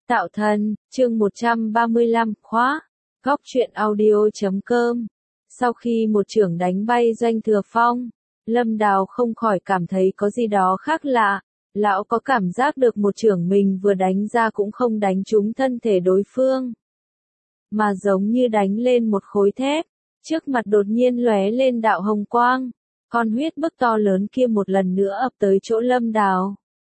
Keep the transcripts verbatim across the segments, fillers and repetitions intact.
Tạo thần, chương một trăm ba mươi lăm, khóa, góc truyện audio chấm com. Sau khi một chưởng đánh bay Doanh Thừa Phong, Lâm Đào không khỏi cảm thấy có gì đó khác lạ. Lão có cảm giác được một chưởng mình vừa đánh ra cũng không đánh trúng thân thể đối phương, mà giống như đánh lên một khối thép. Trước mặt đột nhiên lóe lên đạo hồng quang, con huyết bức to lớn kia một lần nữa ập tới chỗ Lâm Đào.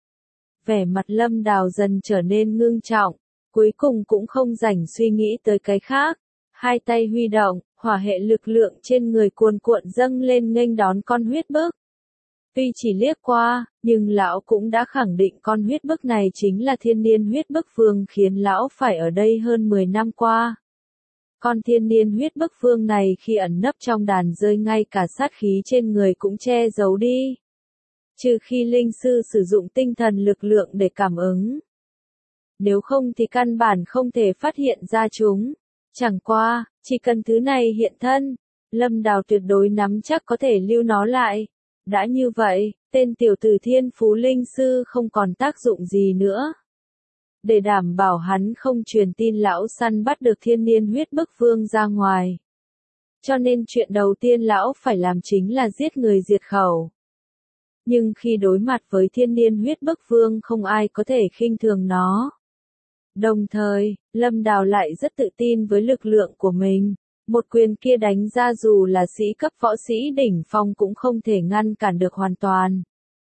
Vẻ mặt Lâm Đào dần trở nên ngưng trọng, cuối cùng cũng không rảnh suy nghĩ tới cái khác. Hai tay huy động, hỏa hệ lực lượng trên người cuồn cuộn dâng lên nghênh đón con huyết bức. Tuy chỉ liếc qua, nhưng lão cũng đã khẳng định con huyết bức này chính là thiên niên huyết bức vương khiến lão phải ở đây hơn mười năm qua. Con thiên niên huyết bức vương này khi ẩn nấp trong đàn rơi ngay cả sát khí trên người cũng che giấu đi. Trừ khi linh sư sử dụng tinh thần lực lượng để cảm ứng. Nếu không thì căn bản không thể phát hiện ra chúng. Chẳng qua, chỉ cần thứ này hiện thân, Lâm Đào tuyệt đối nắm chắc có thể lưu nó lại. Đã như vậy, tên tiểu tử thiên phú linh sư không còn tác dụng gì nữa. Để đảm bảo hắn không truyền tin lão săn bắt được thiên niên huyết bức vương ra ngoài. Cho nên chuyện đầu tiên lão phải làm chính là giết người diệt khẩu. Nhưng khi đối mặt với thiên niên huyết bức vương không ai có thể khinh thường nó. Đồng thời, Lâm Đào lại rất tự tin với lực lượng của mình. Một quyền kia đánh ra dù là sĩ cấp võ sĩ đỉnh phong cũng không thể ngăn cản được hoàn toàn.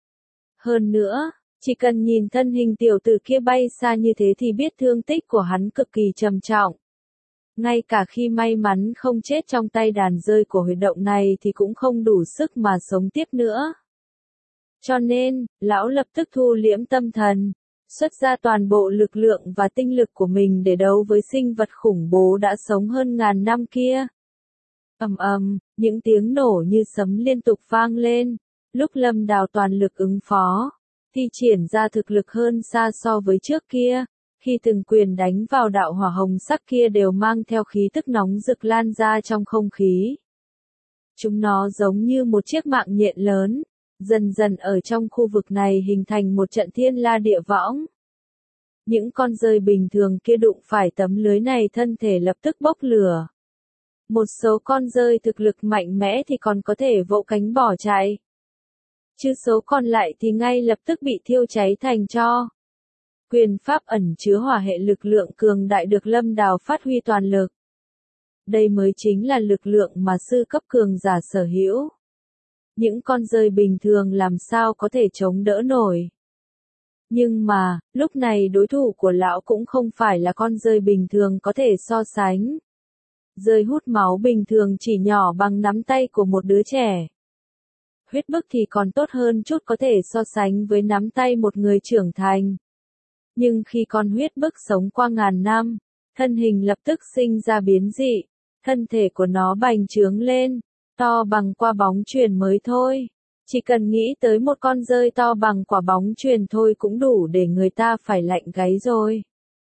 Hơn nữa, chỉ cần nhìn thân hình tiểu tử kia bay xa như thế thì biết thương tích của hắn cực kỳ trầm trọng. Ngay cả khi may mắn không chết trong tay đàn rơi của huyệt động này thì cũng không đủ sức mà sống tiếp nữa. Cho nên, lão lập tức thu liễm tâm thần, xuất ra toàn bộ lực lượng và tinh lực của mình để đấu với sinh vật khủng bố đã sống hơn ngàn năm kia. Ầm ầm, những tiếng nổ như sấm liên tục vang lên, lúc Lâm Đào toàn lực ứng phó, thi triển ra thực lực hơn xa so với trước kia, khi từng quyền đánh vào đạo hỏa hồng sắc kia đều mang theo khí tức nóng rực lan ra trong không khí. Chúng nó giống như một chiếc mạng nhện lớn, dần dần ở trong khu vực này hình thành một trận thiên la địa võng. Những con rơi bình thường kia đụng phải tấm lưới này thân thể lập tức bốc lửa. Một số con rơi thực lực mạnh mẽ thì còn có thể vỗ cánh bỏ chạy. Chứ số còn lại thì ngay lập tức bị thiêu cháy thành tro. Quyền pháp ẩn chứa hỏa hệ lực lượng cường đại được Lâm Đào phát huy toàn lực. Đây mới chính là lực lượng mà sư cấp cường giả sở hữu. Những con rơi bình thường làm sao có thể chống đỡ nổi. Nhưng mà, lúc này đối thủ của lão cũng không phải là con rơi bình thường có thể so sánh. Rơi hút máu bình thường chỉ nhỏ bằng nắm tay của một đứa trẻ. Huyết bức thì còn tốt hơn chút có thể so sánh với nắm tay một người trưởng thành. Nhưng khi con huyết bức sống qua ngàn năm, thân hình lập tức sinh ra biến dị, thân thể của nó bành trướng lên, to bằng quả bóng chuyền mới thôi. Chỉ cần nghĩ tới một con rơi to bằng quả bóng chuyền thôi cũng đủ để người ta phải lạnh gáy rồi.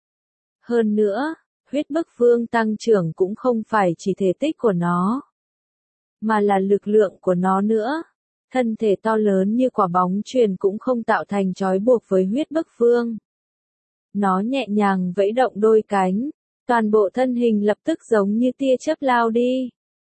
Hơn nữa, huyết bức vương tăng trưởng cũng không phải chỉ thể tích của nó, mà là lực lượng của nó nữa. Thân thể to lớn như quả bóng chuyền cũng không tạo thành trói buộc với huyết bức vương. Nó nhẹ nhàng vẫy động đôi cánh, toàn bộ thân hình lập tức giống như tia chớp lao đi.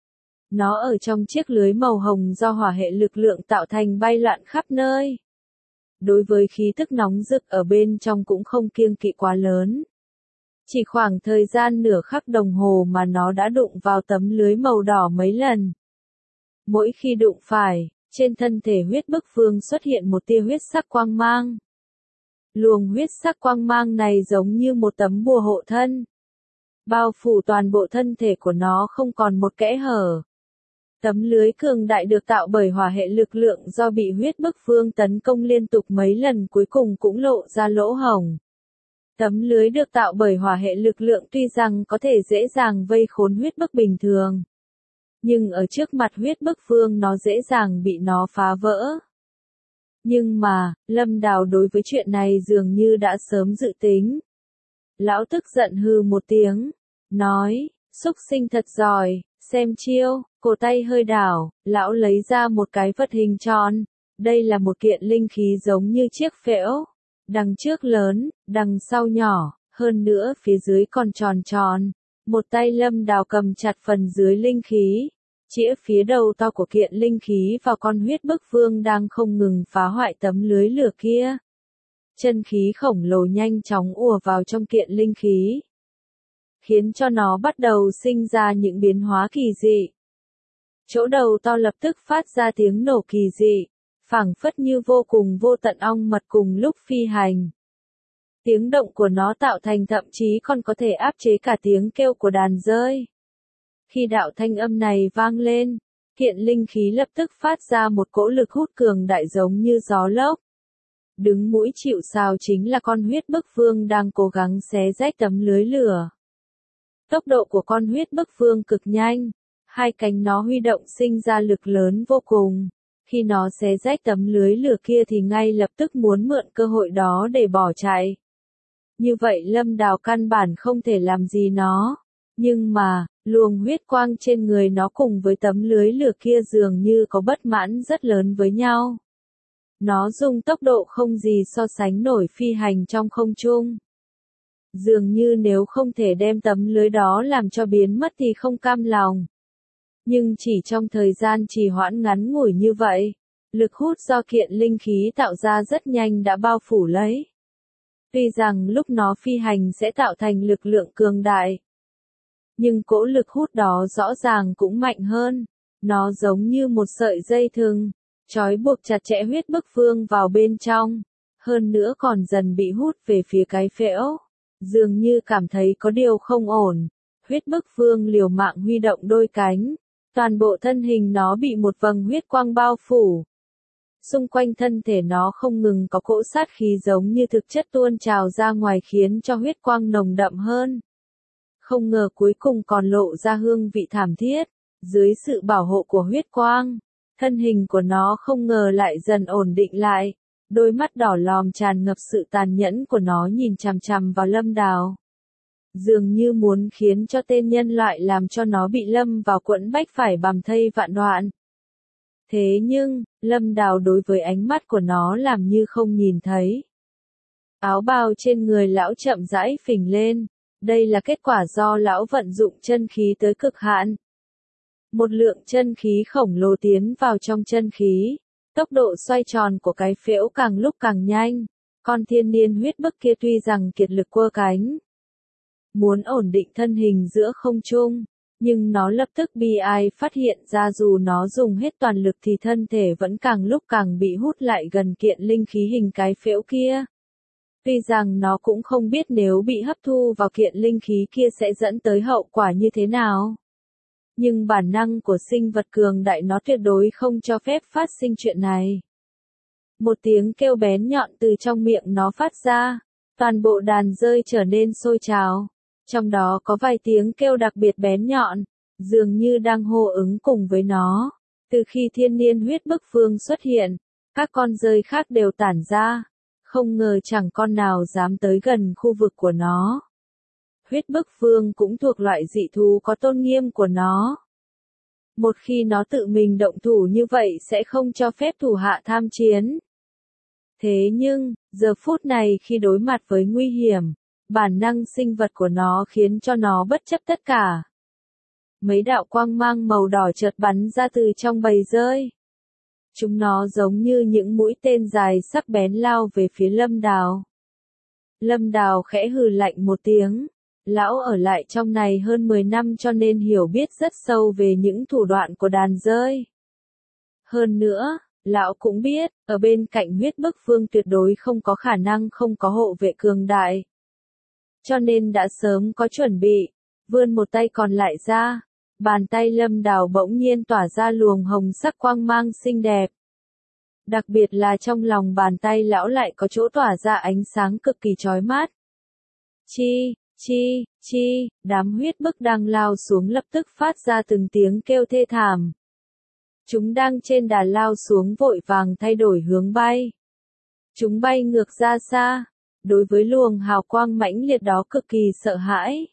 Nó ở trong chiếc lưới màu hồng do hỏa hệ lực lượng tạo thành bay loạn khắp nơi. Đối với khí tức nóng rực ở bên trong cũng không kiêng kỵ quá lớn. Chỉ khoảng thời gian nửa khắc đồng hồ mà nó đã đụng vào tấm lưới màu đỏ mấy lần. Mỗi khi đụng phải, trên thân thể huyết bức vương xuất hiện một tia huyết sắc quang mang. Luồng huyết sắc quang mang này giống như một tấm bùa hộ thân. Bao phủ toàn bộ thân thể của nó không còn một kẽ hở. Tấm lưới cường đại được tạo bởi hỏa hệ lực lượng do bị huyết bức vương tấn công liên tục mấy lần cuối cùng cũng lộ ra lỗ hổng. Tấm lưới được tạo bởi hỏa hệ lực lượng tuy rằng có thể dễ dàng vây khốn huyết bức bình thường. Nhưng ở trước mặt huyết bức vương nó dễ dàng bị nó phá vỡ. Nhưng mà, Lâm Đào đối với chuyện này dường như đã sớm dự tính. Lão tức giận hừ một tiếng, nói, xúc sinh thật giỏi, xem chiêu, cổ tay hơi đảo, lão lấy ra một cái vật hình tròn. Đây là một kiện linh khí giống như chiếc phễu, đằng trước lớn, đằng sau nhỏ, Hơn nữa phía dưới còn tròn tròn, một tay Lâm Đào cầm chặt phần dưới linh khí, chĩa phía đầu to của kiện linh khí vào con huyết bức vương đang không ngừng phá hoại tấm lưới lửa kia. Chân khí khổng lồ nhanh chóng ùa vào trong kiện linh khí, khiến cho nó bắt đầu sinh ra những biến hóa kỳ dị. Chỗ đầu to lập tức phát ra tiếng nổ kỳ dị, phảng phất như vô cùng vô tận ong mật cùng lúc phi hành. Tiếng động của nó tạo thành thậm chí còn có thể áp chế cả tiếng kêu của đàn dơi. Khi đạo thanh âm này vang lên, kiện linh khí lập tức phát ra một cỗ lực hút cường đại giống như gió lốc. Đứng mũi chịu sào chính là con huyết bức vương đang cố gắng xé rách tấm lưới lửa. Tốc độ của con huyết bức vương cực nhanh, hai cánh nó huy động sinh ra lực lớn vô cùng. Khi nó xé rách tấm lưới lửa kia thì ngay lập tức muốn mượn cơ hội đó để bỏ chạy. Như vậy Lâm Đào căn bản không thể làm gì nó. Nhưng mà, luồng huyết quang trên người nó cùng với tấm lưới lửa kia dường như có bất mãn rất lớn với nhau. Nó dùng tốc độ không gì so sánh nổi phi hành trong không trung. Dường như nếu không thể đem tấm lưới đó làm cho biến mất thì không cam lòng. Nhưng chỉ trong thời gian trì hoãn ngắn ngủi như vậy, lực hút do kiện linh khí tạo ra rất nhanh đã bao phủ lấy. Tuy rằng lúc nó phi hành sẽ tạo thành lực lượng cường đại, nhưng cỗ lực hút đó rõ ràng cũng mạnh hơn. Nó giống như một sợi dây thừng, trói buộc chặt chẽ huyết bức vương vào bên trong, hơn nữa còn dần bị hút về phía cái phễu. Dường như cảm thấy có điều không ổn, huyết bức vương liều mạng huy động đôi cánh, toàn bộ thân hình nó bị một vầng huyết quang bao phủ. Xung quanh thân thể nó không ngừng có cỗ sát khí giống như thực chất tuôn trào ra ngoài khiến cho huyết quang nồng đậm hơn. Không ngờ cuối cùng còn lộ ra hương vị thảm thiết, dưới sự bảo hộ của huyết quang, thân hình của nó không ngờ lại dần ổn định lại. Đôi mắt đỏ lòm tràn ngập sự tàn nhẫn của nó nhìn chằm chằm vào Lâm Đào. Dường như muốn khiến cho tên nhân loại làm cho nó bị lâm vào quẫn bách phải bằm thây vạn đoạn. Thế nhưng, Lâm Đào đối với ánh mắt của nó làm như không nhìn thấy. Áo bào trên người lão chậm rãi phình lên, đây là kết quả do lão vận dụng chân khí tới cực hạn. Một lượng chân khí khổng lồ tiến vào trong chân khí. Tốc độ xoay tròn của cái phễu càng lúc càng nhanh, con thiên niên huyết bức kia tuy rằng kiệt lực quơ cánh, muốn ổn định thân hình giữa không trung, nhưng nó lập tức bi ai phát hiện ra dù nó dùng hết toàn lực thì thân thể vẫn càng lúc càng bị hút lại gần kiện linh khí hình cái phễu kia. Tuy rằng nó cũng không biết nếu bị hấp thu vào kiện linh khí kia sẽ dẫn tới hậu quả như thế nào. Nhưng bản năng của sinh vật cường đại nó tuyệt đối không cho phép phát sinh chuyện này. Một tiếng kêu bén nhọn từ trong miệng nó phát ra, toàn bộ đàn dơi trở nên sôi trào. Trong đó có vài tiếng kêu đặc biệt bén nhọn, dường như đang hô ứng cùng với nó. Từ khi thiên niên huyết bức vương xuất hiện, các con dơi khác đều tản ra, không ngờ chẳng con nào dám tới gần khu vực của nó. Huyết bức vương cũng thuộc loại dị thú có tôn nghiêm của nó. Một khi nó tự mình động thủ như vậy sẽ không cho phép thủ hạ tham chiến. Thế nhưng, giờ phút này khi đối mặt với nguy hiểm, bản năng sinh vật của nó khiến cho nó bất chấp tất cả. Mấy đạo quang mang màu đỏ chợt bắn ra từ trong bầy dơi. Chúng nó giống như những mũi tên dài sắc bén lao về phía Lâm Đào. Lâm Đào khẽ hừ lạnh một tiếng. Lão ở lại trong này hơn mười năm cho nên hiểu biết rất sâu về những thủ đoạn của đàn dơi. Hơn nữa, lão cũng biết, ở bên cạnh huyết bức vương tuyệt đối không có khả năng không có hộ vệ cường đại. Cho nên đã sớm có chuẩn bị, vươn một tay còn lại ra, bàn tay Lâm Đào bỗng nhiên tỏa ra luồng hồng sắc quang mang xinh đẹp. Đặc biệt là trong lòng bàn tay lão lại có chỗ tỏa ra ánh sáng cực kỳ chói mắt. Chi, chi, chi, đám huyết bức đang lao xuống lập tức phát ra từng tiếng kêu thê thảm. Chúng đang trên đà lao xuống vội vàng thay đổi hướng bay. Chúng bay ngược ra xa, đối với luồng hào quang mãnh liệt đó cực kỳ sợ hãi.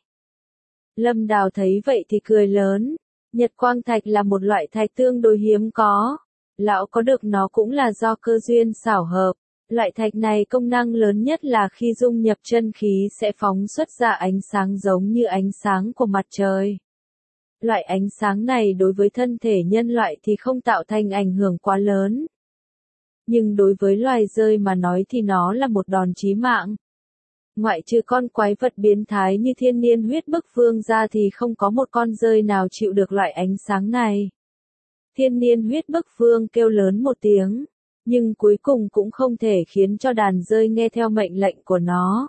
Lâm Đào thấy vậy thì cười lớn, nhật quang thạch là một loại thạch tương đối hiếm có. Lão có được nó cũng là do cơ duyên xảo hợp, Loại thạch này công năng lớn nhất là khi dung nhập chân khí sẽ phóng xuất ra ánh sáng giống như ánh sáng của mặt trời. Loại ánh sáng này đối với thân thể nhân loại thì không tạo thành ảnh hưởng quá lớn. Nhưng đối với loài dơi mà nói thì nó là một đòn chí mạng. Ngoại trừ con quái vật biến thái như thiên niên huyết bức vương ra thì không có một con dơi nào chịu được loại ánh sáng này. Thiên niên huyết bức vương kêu lớn một tiếng, nhưng cuối cùng cũng không thể khiến cho đàn dơi nghe theo mệnh lệnh của nó.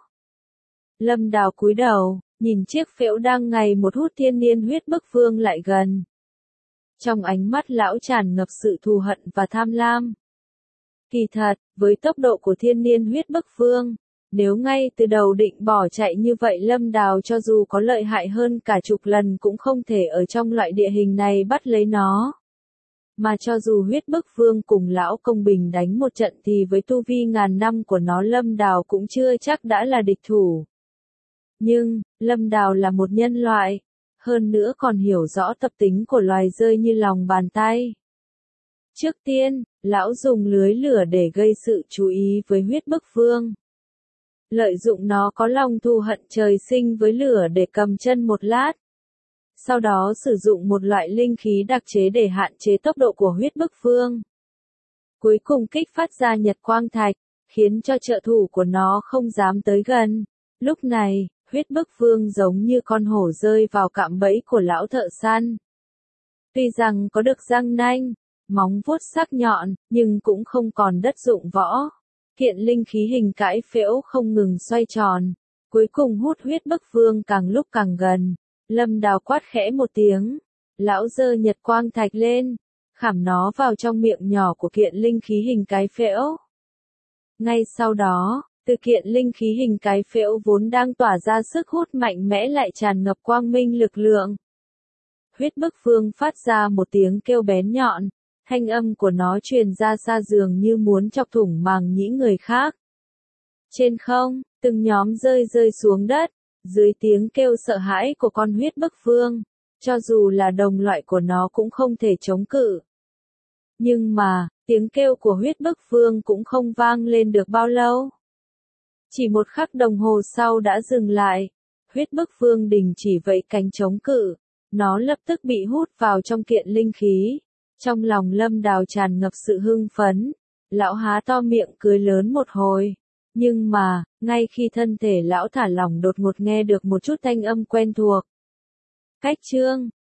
Lâm Đào cúi đầu, nhìn chiếc phễu đang ngày một hút thiên niên huyết bức vương lại gần. Trong ánh mắt lão tràn ngập sự thù hận và tham lam. Kỳ thật, với tốc độ của thiên niên huyết bức vương, nếu ngay từ đầu định bỏ chạy như vậy Lâm Đào cho dù có lợi hại hơn cả chục lần cũng không thể ở trong loại địa hình này bắt lấy nó. Mà cho dù huyết bức vương cùng lão công bình đánh một trận thì với tu vi ngàn năm của nó Lâm Đào cũng chưa chắc đã là địch thủ. Nhưng, Lâm Đào là một nhân loại, hơn nữa còn hiểu rõ tập tính của loài dơi như lòng bàn tay. Trước tiên, lão dùng lưới lửa để gây sự chú ý với huyết bức vương. Lợi dụng nó có lòng thù hận trời sinh với lửa để cầm chân một lát. Sau đó sử dụng một loại linh khí đặc chế để hạn chế tốc độ của huyết bức vương. Cuối cùng kích phát ra nhật quang thạch, khiến cho trợ thủ của nó không dám tới gần. Lúc này, huyết bức vương giống như con hổ rơi vào cạm bẫy của lão thợ săn. Tuy rằng có được răng nanh, móng vuốt sắc nhọn, nhưng cũng không còn đất dụng võ. Kiện linh khí hình cãi phễu không ngừng xoay tròn, cuối cùng hút huyết bức vương càng lúc càng gần. Lâm Đào quát khẽ một tiếng, lão giơ nhật quang thạch lên, khảm nó vào trong miệng nhỏ của kiện linh khí hình cái phễu. Ngay sau đó, từ kiện linh khí hình cái phễu vốn đang tỏa ra sức hút mạnh mẽ lại tràn ngập quang minh lực lượng. Huyết bức vương phát ra một tiếng kêu bén nhọn, thanh âm của nó truyền ra xa dường như muốn chọc thủng màng nhĩ người khác. Trên không, từng nhóm rơi rơi xuống đất, dưới tiếng kêu sợ hãi của con huyết bức vương, cho dù là đồng loại của nó cũng không thể chống cự. Nhưng mà, tiếng kêu của huyết bức vương cũng không vang lên được bao lâu. Chỉ một khắc đồng hồ sau đã dừng lại, huyết bức vương đình chỉ vẫy cánh chống cự, nó lập tức bị hút vào trong kiện linh khí. Trong lòng Lâm Đào tràn ngập sự hưng phấn, lão há to miệng cười lớn một hồi. Nhưng mà, ngay khi thân thể lão thả lỏng đột ngột nghe được một chút thanh âm quen thuộc. Cách chương